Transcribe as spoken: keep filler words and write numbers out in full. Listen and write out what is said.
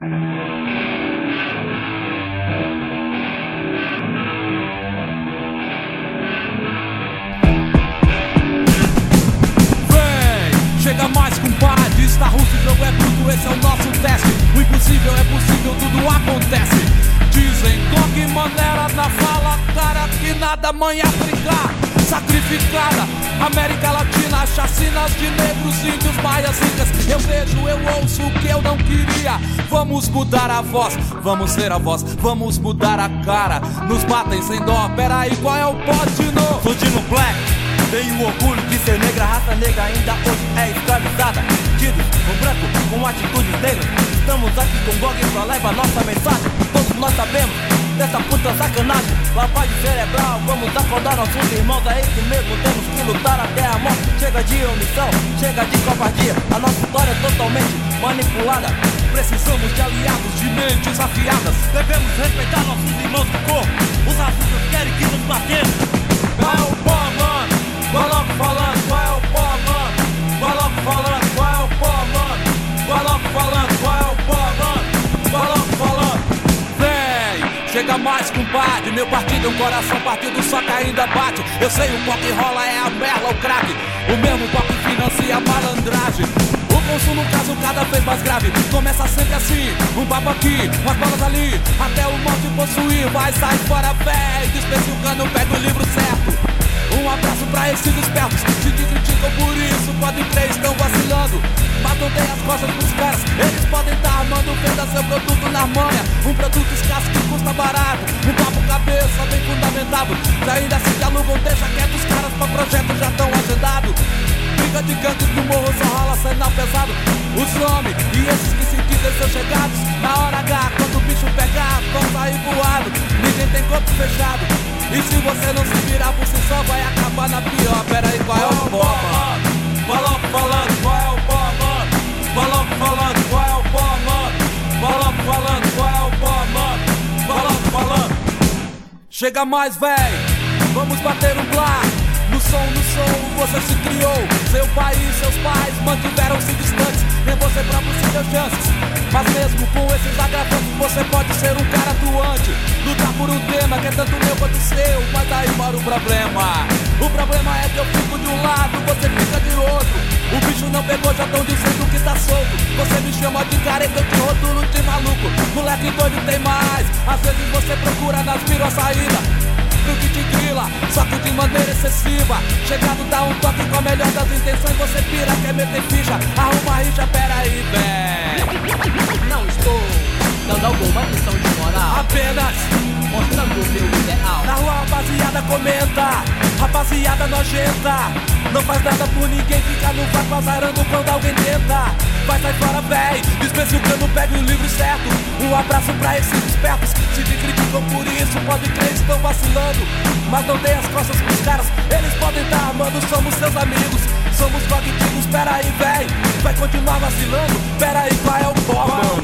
Chega mais, compadre, está russo, o jogo é bruto, esse é o nosso teste. O impossível é possível, tudo acontece. Dizem, com que maneira na fala, cara, que nada, mãe África sacrificada, América Latina, chacinas de negros, índios, maias, incas. Eu vejo, eu ouço o que eu não queria. Vamos mudar a voz, vamos ser a voz, vamos mudar a cara. Nos batem sem dó, peraí, qual é o pote no? Sou Dino Black, tenho orgulho de ser negra, a raça negra ainda hoje é escravizada. Tidos com branco, com atitudes negras. Estamos aqui com Gog pra levar nossa mensagem. Todos nós sabemos dessa puta sacanagem. Lavagem cerebral, vamos acordar nossos irmãos. É isso mesmo, temos que lutar até a morte. Chega de omissão, chega de covardia. A nossa história é totalmente manipulada. Precisamos de aliados, de mentes afiadas. Devemos respeitar nossos irmãos de cor. Os racistas querem que nos batemos. Qual é o pó, mano? Vai logo falando, qual é o pó, mano? Vai logo falando, qual é o pó, mano? Vai logo falando, qual é o pó, mano? Vai logo falando. Vem, chega mais, compadre. Meu partido é um coração partido, só que ainda bate. Eu sei o pó que rola é a merda, o crack. O mesmo pó que financia a malandragem. O consumo, caso cada vez mais grave. Começa sempre assim, um papo aqui, umas bolas ali, até o mal te possuir. Vai sair fora, véi, despense o cano, pega o livro certo. Um abraço pra esses espertos, se te criticam por isso, podem crer, estão vacilando. Mas não tem as costas pros caras, eles podem estar armando, venda seu produto na manha. Um produto escasso que custa barato, um papo cabeça bem fundamentado. Se ainda se dialogam, deixa quieto os caras, pra projeto já tão agendado. Briga de gangues no morro, só rola sinal pesado. Os homens e esses que se dizem seus chegados, na hora H, quando o bicho pegar, vão sair voado. Ninguém tem corpo fechado. E se você não se virar por si só, vai acabar na pior. Pera aí, qual é o pó, mano? Vai logo falando, qual é o pó, mano? Vai logo falando, qual é o pó, mano? Vai logo falando, qual é o pó, mano? Vai logo falando. Chega mais, véi, vamos bater um blá. No som, no som, você se criou. Seu país, seus pais mantiveram-se distantes. Nem você próprio se deu chances. Mas mesmo com esses agravantes, você pode ser um cara atuante. Lutar por um tema que é tanto meu quanto seu. Mas aí mora o problema. O problema é que eu fico de um lado, você fica de outro. O bicho não pegou, já tão dizendo que tá solto. Você me chama de careta, eu te rotulo de maluco. Moleque doido tem mais. Às vezes você procura nas miras a saída pro que te grila, só que de maneira excessiva. Chegado dá um toque com a melhor das intenções. Você pira, quer meter ficha, arruma rixa, peraí, véi. Não estou dando alguma lição de moral, apenas mostrando o meu ideal. Na rua rapaziada comenta, rapaziada nojenta. Não faz nada por ninguém, fica no vácuo azarando quando alguém tenta. Vai sair fora, véi, dispensa o cano, pega o livro certo. Um abraço pra esses espertos, se te criticam por isso, pode crer, estão vacilando. Mas não dê as costas pros caras, eles podem estar armando, somos seus amigos. Somos cognitivos, pera aí, véi, vai continuar vacilando? Pera aí, qual é o pó, mano?